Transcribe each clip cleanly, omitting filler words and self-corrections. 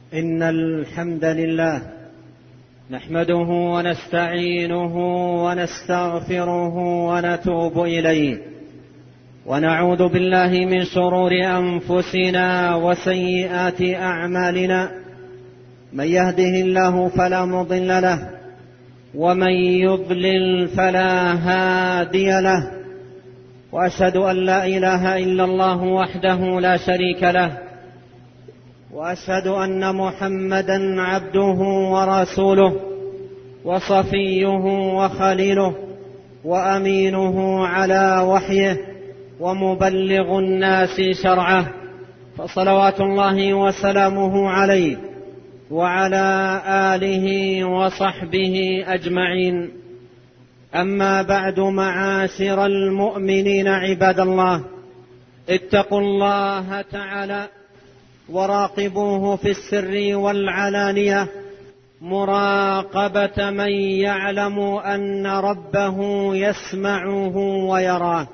إن الحمد لله نحمده ونستعينه ونستغفره ونتوب إليه، ونعوذ بالله من شرور أنفسنا وسيئات أعمالنا. من يهده الله فلا مضل له، ومن يضلل فلا هادي له، وأشهد أن لا إله إلا الله وحده لا شريك له، وأشهد أن محمدا عبده ورسوله وصفيه وخليله وأمينه على وحيه ومبلغ الناس شرعه، فصلوات الله وسلامه عليه وعلى آله وصحبه أجمعين. أما بعد، معاشر المؤمنين عباد الله، اتقوا الله تعالى وراقبوه في السر والعلانية مراقبة من يعلم أن ربه يسمعه ويراه.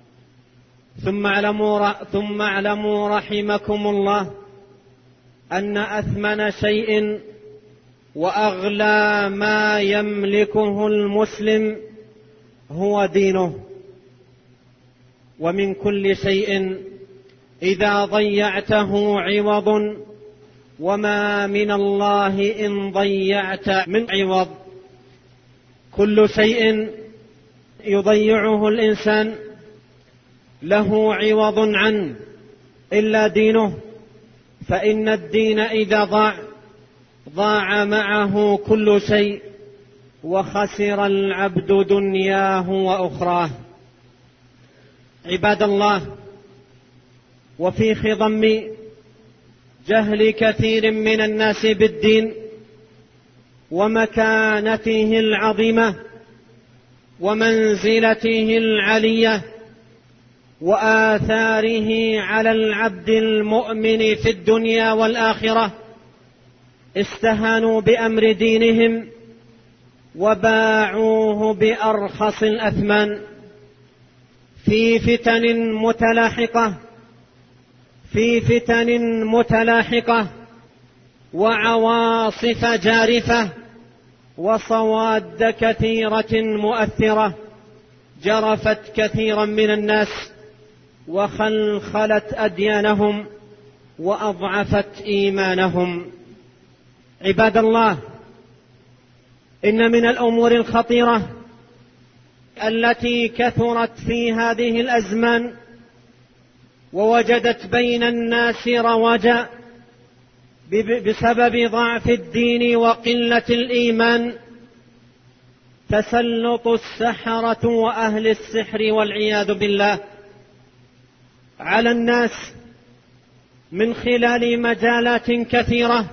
ثم اعلموا رحمكم الله أن أثمن شيء وأغلى ما يملكه المسلم هو دينه، ومن كل شيء إذا ضيعته عوض، وما من الله إن ضيعت من عوض. كل شيء يضيعه الإنسان له عوض عنه إلا دينه، فإن الدين إذا ضاع معه كل شيء، وخسر العبد دنياه وأخراه. عباد الله، وفي خضم جهل كثير من الناس بالدين ومكانته العظيمة ومنزلته العلية وآثاره على العبد المؤمن في الدنيا والآخرة، استهانوا بأمر دينهم وباعوه بأرخص الأثمان في فتن متلاحقة وعواصف جارفة وصواد كثيرة مؤثرة جرفت كثيرا من الناس وخلخلت أديانهم وأضعفت إيمانهم. عباد الله، إن من الأمور الخطيرة التي كثرت في هذه الأزمان ووجدت بين الناس رواجا بسبب ضعف الدين وقلة الإيمان تسلط السحرة وأهل السحر والعياذ بالله على الناس من خلال مجالات كثيرة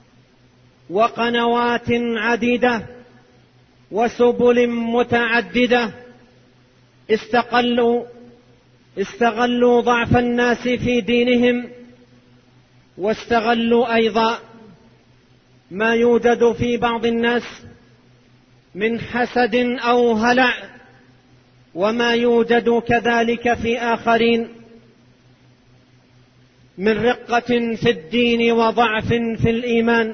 وقنوات عديدة وسبل متعددة. استغلوا ضعف الناس في دينهم، واستغلوا أيضا ما يوجد في بعض الناس من حسد أو هلع، وما يوجد كذلك في آخرين من رقة في الدين وضعف في الإيمان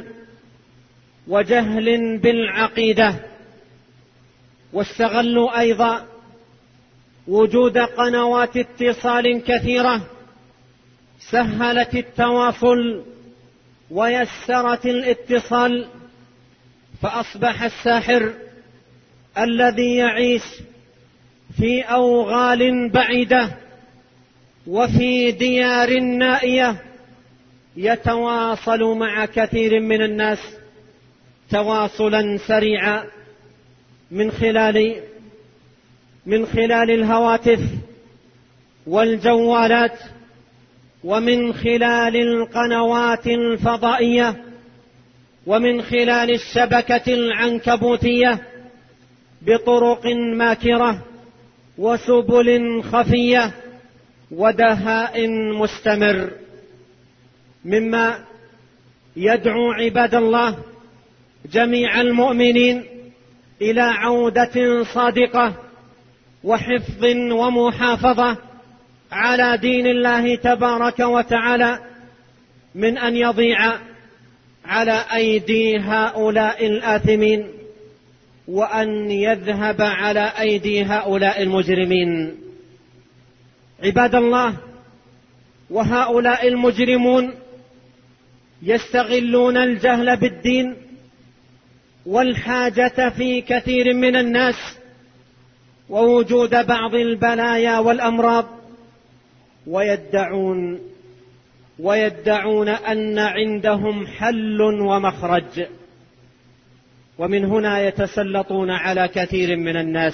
وجهل بالعقيدة. واستغلوا أيضا وجود قنوات اتصال كثيرة سهلت التواصل ويسرت الاتصال، فأصبح الساحر الذي يعيش في أوغال بعيدة وفي ديار نائية يتواصل مع كثير من الناس تواصلا سريعا من خلال الهواتف والجوالات، ومن خلال القنوات الفضائية، ومن خلال الشبكة العنكبوتية بطرق ماكرة وسبل خفية ودهاء مستمر، مما يدعو عباد الله جميع المؤمنين إلى عودة صادقة وحفظ ومحافظة على دين الله تبارك وتعالى من أن يضيع على أيدي هؤلاء الآثمين، وأن يذهب على أيدي هؤلاء المجرمين. عباد الله، وهؤلاء المجرمون يستغلون الجهل بالدين والحاجة في كثير من الناس ووجود بعض البلايا والأمراض، ويدعون أن عندهم حل ومخرج، ومن هنا يتسلطون على كثير من الناس.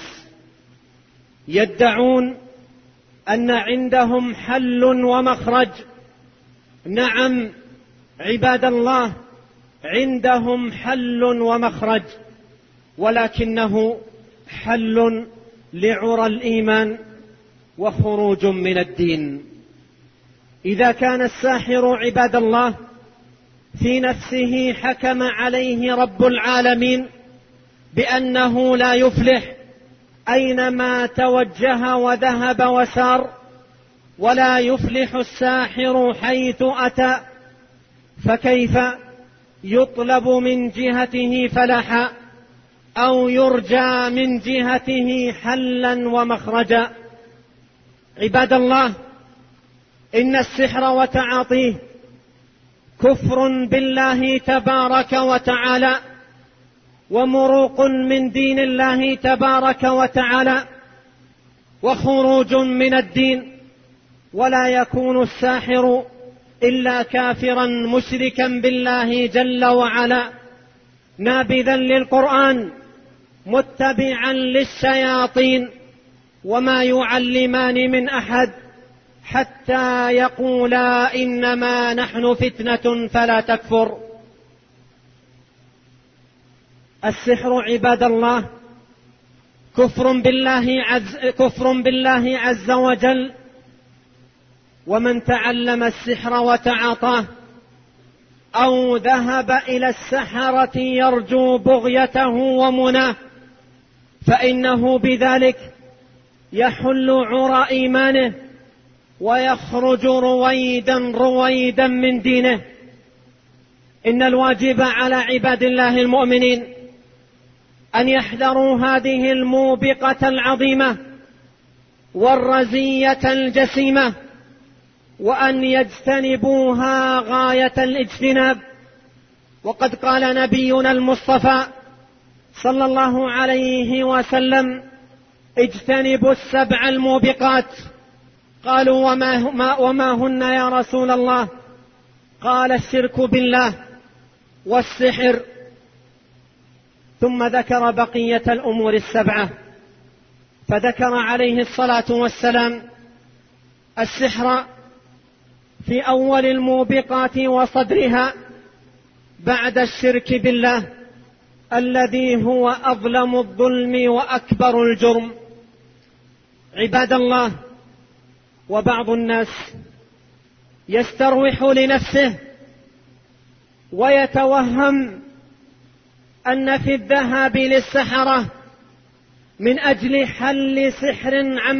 يدعون أن عندهم حل ومخرج. نعم عباد الله، عندهم حل ومخرج، ولكنه حل لعرى الإيمان وخروج من الدين. إذا كان الساحر عباد الله في نفسه حكم عليه رب العالمين بأنه لا يفلح أينما توجه وذهب وسار، ولا يفلح الساحر حيث أتى، فكيف يطلب من جهته فلاحا أو يرجى من جهته حلا ومخرجا؟ عباد الله، إن السحر وتعاطيه كفر بالله تبارك وتعالى، ومروق من دين الله تبارك وتعالى، وخروج من الدين. ولا يكون الساحر إلا كافرا مشركا بالله جل وعلا، نابذا للقرآن، متبعا للشياطين، وما يعلمان من أحد حتى يقولا إنما نحن فتنة فلا تكفر. السحر عباد الله كفر بالله عز وجل، ومن تعلم السحر وتعاطاه أو ذهب إلى السحرة يرجو بغيته ومناه، فإنه بذلك يحل عرى إيمانه ويخرج رويدا من دينه. إن الواجب على عباد الله المؤمنين أن يحذروا هذه الموبقة العظيمة والرزية الجسيمة، وأن يجتنبوها غاية الاجتناب. وقد قال نبينا المصطفى صلى الله عليه وسلم: اجتنبوا السبع الموبقات. قالوا وما هن يا رسول الله؟ قال: الشرك بالله والسحر. ثم ذكر بقية الأمور السبعة، فذكر عليه الصلاة والسلام السحر في أول الموبقات وصدرها بعد الشرك بالله، الذي هو أظلم الظلم وأكبر الجرم. عباد الله، وبعض الناس يستروح لنفسه ويتوهم أن في الذهاب للسحرة من أجل حل سحر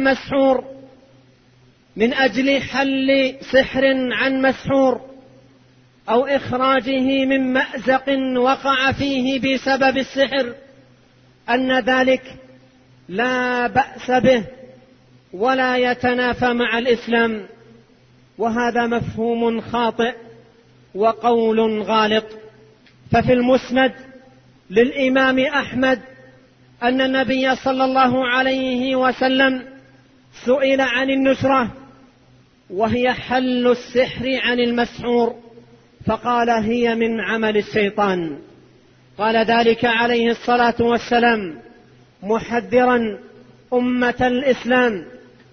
عن مسحور أو إخراجه من مأزق وقع فيه بسبب السحر، أن ذلك لا بأس به ولا يتنافى مع الإسلام. وهذا مفهوم خاطئ وقول غالط. ففي المسند للإمام أحمد أن النبي صلى الله عليه وسلم سئل عن النشرة، وهي حل السحر عن المسحور، فقال: هي من عمل الشيطان. قال ذلك عليه الصلاة والسلام محذرا أمة الإسلام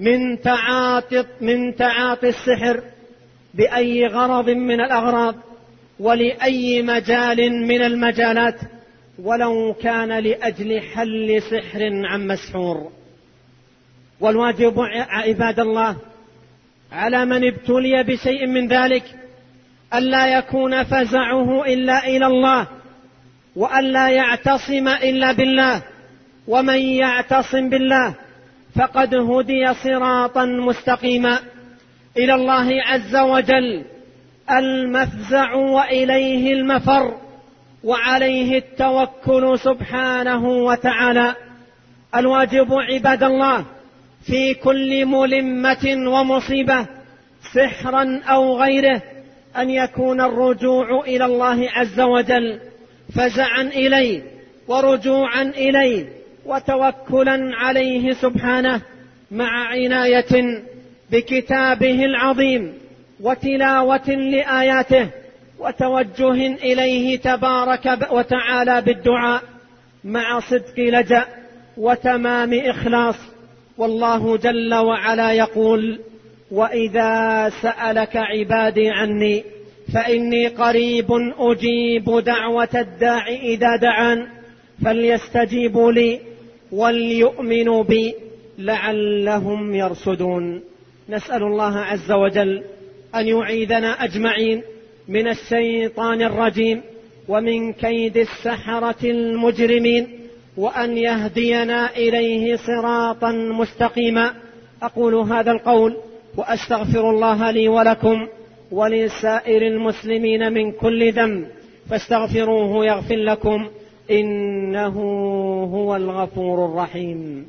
من تعاطي السحر بأي غرض من الأغراض ولأي مجال من المجالات، ولو كان لأجل حل سحر عن مسحور. والواجب عباد الله على من ابتلي بشيء من ذلك ألا يكون فزعه إلا إلى الله، وألا يعتصم إلا بالله. ومن يعتصم بالله فقد هدي صراطا مستقيما إلى الله عز وجل، المفزع وإليه المفر، وعليه التوكل سبحانه وتعالى. الواجب عباد الله في كل ملمة ومصيبة سحرا أو غيره أن يكون الرجوع إلى الله عز وجل فزعا إليه ورجوعا إليه وتوكلا عليه سبحانه، مع عناية بكتابه العظيم وتلاوة لآياته وتوجه إليه تبارك وتعالى بالدعاء مع صدق لجأ وتمام إخلاص. والله جل وعلا يقول: وإذا سألك عبادي عني فإني قريب أجيب دعوة الداع إذا دعان فليستجيبوا لي وليؤمنوا بي لعلهم يرشدون. نسأل الله عز وجل أن يعيذنا أجمعين من الشيطان الرجيم ومن كيد السحرة المجرمين، وأن يهدينا إليه صراطا مستقيما. أقول هذا القول وأستغفر الله لي ولكم ولسائر المسلمين من كل ذنب، فاستغفروه يغفر لكم، إنه هو الغفور الرحيم.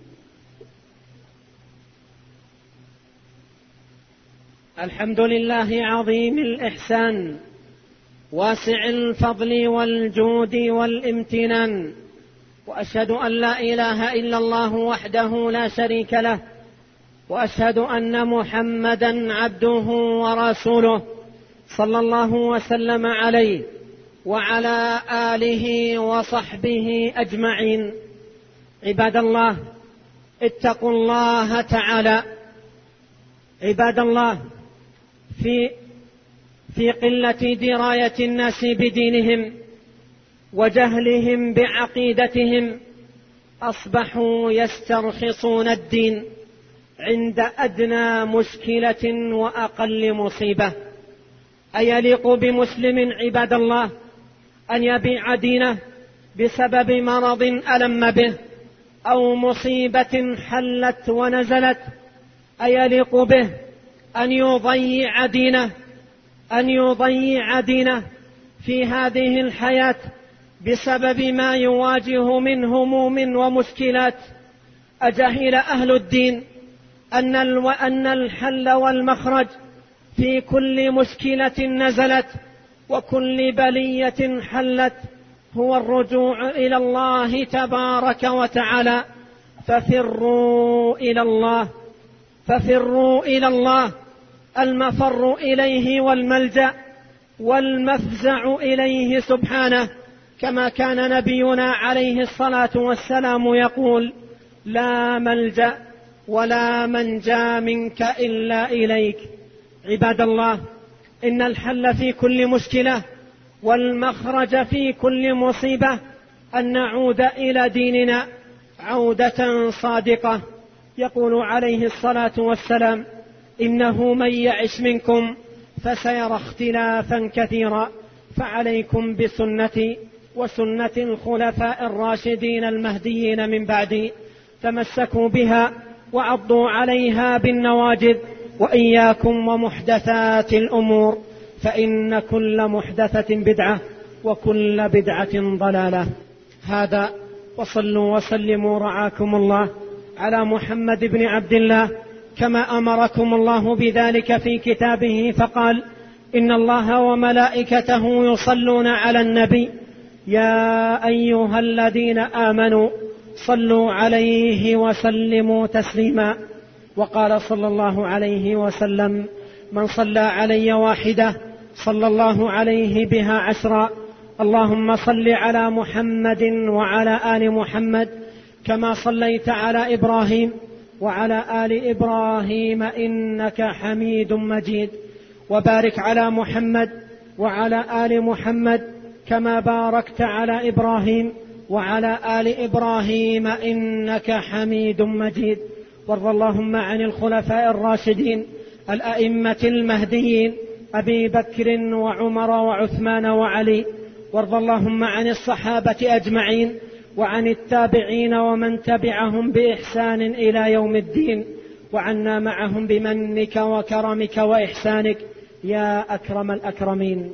الحمد لله عظيم الإحسان واسع الفضل والجود والامتنان، وأشهد أن لا إله إلا الله وحده لا شريك له، وأشهد أن محمدا عبده ورسوله صلى الله وسلم عليه وعلى آله وصحبه أجمعين. عباد الله، اتقوا الله تعالى. عباد الله، في قلة دراية الناس بدينهم وجهلهم بعقيدتهم أصبحوا يسترخصون الدين عند أدنى مشكلة وأقل مصيبة. أيليق بمسلم عباد الله أن يبيع دينه بسبب مرض ألم به أو مصيبة حلت ونزلت؟ أيليق به أن يضيع دينه في هذه الحياة بسبب ما يواجه من هموم ومشكلات؟ أجهل أهل الدين أن الحل والمخرج في كل مشكلة نزلت وكل بلية حلت هو الرجوع إلى الله تبارك وتعالى؟ ففروا إلى الله، المفر إليه والملجأ والمفزع إليه سبحانه، كما كان نبينا عليه الصلاة والسلام يقول: لا ملجأ ولا منجا منك إلا إليك. عباد الله، إن الحل في كل مشكلة والمخرج في كل مصيبة أن نعود إلى ديننا عودة صادقة. يقول عليه الصلاة والسلام: إنه من يعش منكم فسيرى اختلافا كثيرا، فعليكم بسنتي وسنة الخلفاء الراشدين المهديين من بعدي، تمسكوا بها وعضوا عليها بالنواجذ، وإياكم ومحدثات الأمور، فإن كل محدثة بدعة وكل بدعة ضلالة. هذا، وصلوا وسلموا رعاكم الله على محمد بن عبد الله كما أمركم الله بذلك في كتابه، فقال: إن الله وملائكته يصلون على النبي يا أيها الذين آمنوا صلوا عليه وسلموا تسليما. وقال صلى الله عليه وسلم: من صلى علي واحدة صلى الله عليه بها 10. اللهم صل على محمد وعلى آل محمد كما صليت على إبراهيم وعلى آل إبراهيم إنك حميد مجيد، وبارك على محمد وعلى آل محمد كما باركت على إبراهيم وعلى آل إبراهيم إنك حميد مجيد. وارض اللهم عن الخلفاء الراشدين الأئمة المهديين أبي بكر وعمر وعثمان وعلي. وارض اللهم عن الصحابة أجمعين وعن التابعين ومن تبعهم بإحسان إلى يوم الدين، وعنا معهم بمنك وكرمك وإحسانك يا أكرم الأكرمين.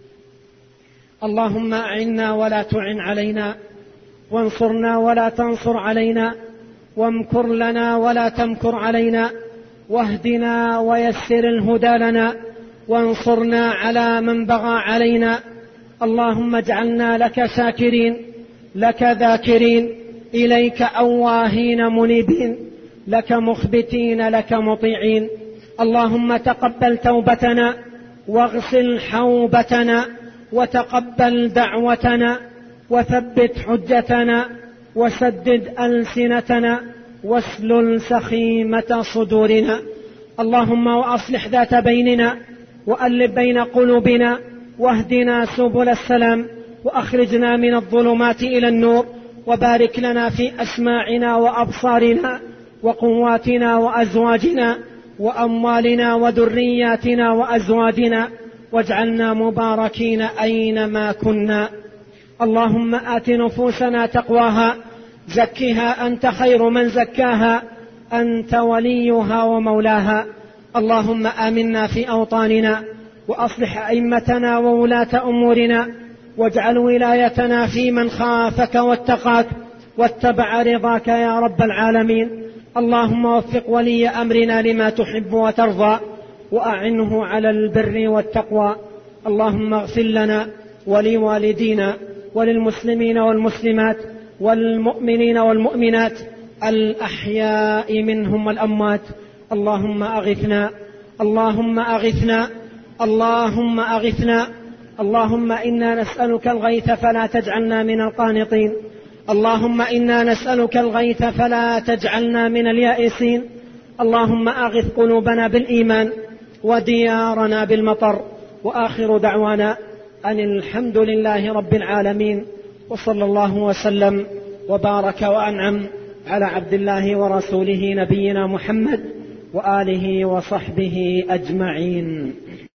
اللهم أعنا ولا تعن علينا، وانصرنا ولا تنصر علينا، وامكر لنا ولا تمكر علينا، واهدنا ويسر الهدى لنا، وانصرنا على من بغى علينا. اللهم اجعلنا لك شاكرين، لك ذاكرين، إليك أواهين منيبين، لك مخبتين، لك مطيعين. اللهم تقبل توبتنا، واغسل حوبتنا، وتقبل دعوتنا، وثبت حجتنا، وسدد ألسنتنا، واسلل سخيمة صدورنا. اللهم وأصلح ذات بيننا، وألف بين قلوبنا، واهدنا سبل السلام، وأخرجنا من الظلمات إلى النور، وبارك لنا في أسماعنا وأبصارنا وقواتنا وأزواجنا وأموالنا وذرياتنا وأزواجنا، واجعلنا مباركين أينما كنا. اللهم آت نفوسنا تقواها، زكها أنت خير من زكاها، أنت وليها ومولاها. اللهم آمنا في أوطاننا، وأصلح أئمتنا وولاة أمورنا، واجعل ولايتنا في من خافك واتقاك واتبع رضاك يا رب العالمين. اللهم وفق ولي أمرنا لما تحب وترضى، وأعنه على البر والتقوى. اللهم اغفر لنا ولوالدينا وللمسلمين والمسلمات والمؤمنين والمؤمنات الأحياء منهم والأموات. اللهم أغثنا، اللهم أغثنا، اللهم أغثنا. اللهم إنا نسألك الغيث فلا تجعلنا من القانطين. اللهم إنا نسألك الغيث فلا تجعلنا من اليائسين. اللهم أغث قلوبنا بالإيمان، وديارنا بالمطر. وآخر دعوانا أن الحمد لله رب العالمين، وصلى الله وسلم وبارك وأنعم على عبد الله ورسوله نبينا محمد وآله وصحبه أجمعين.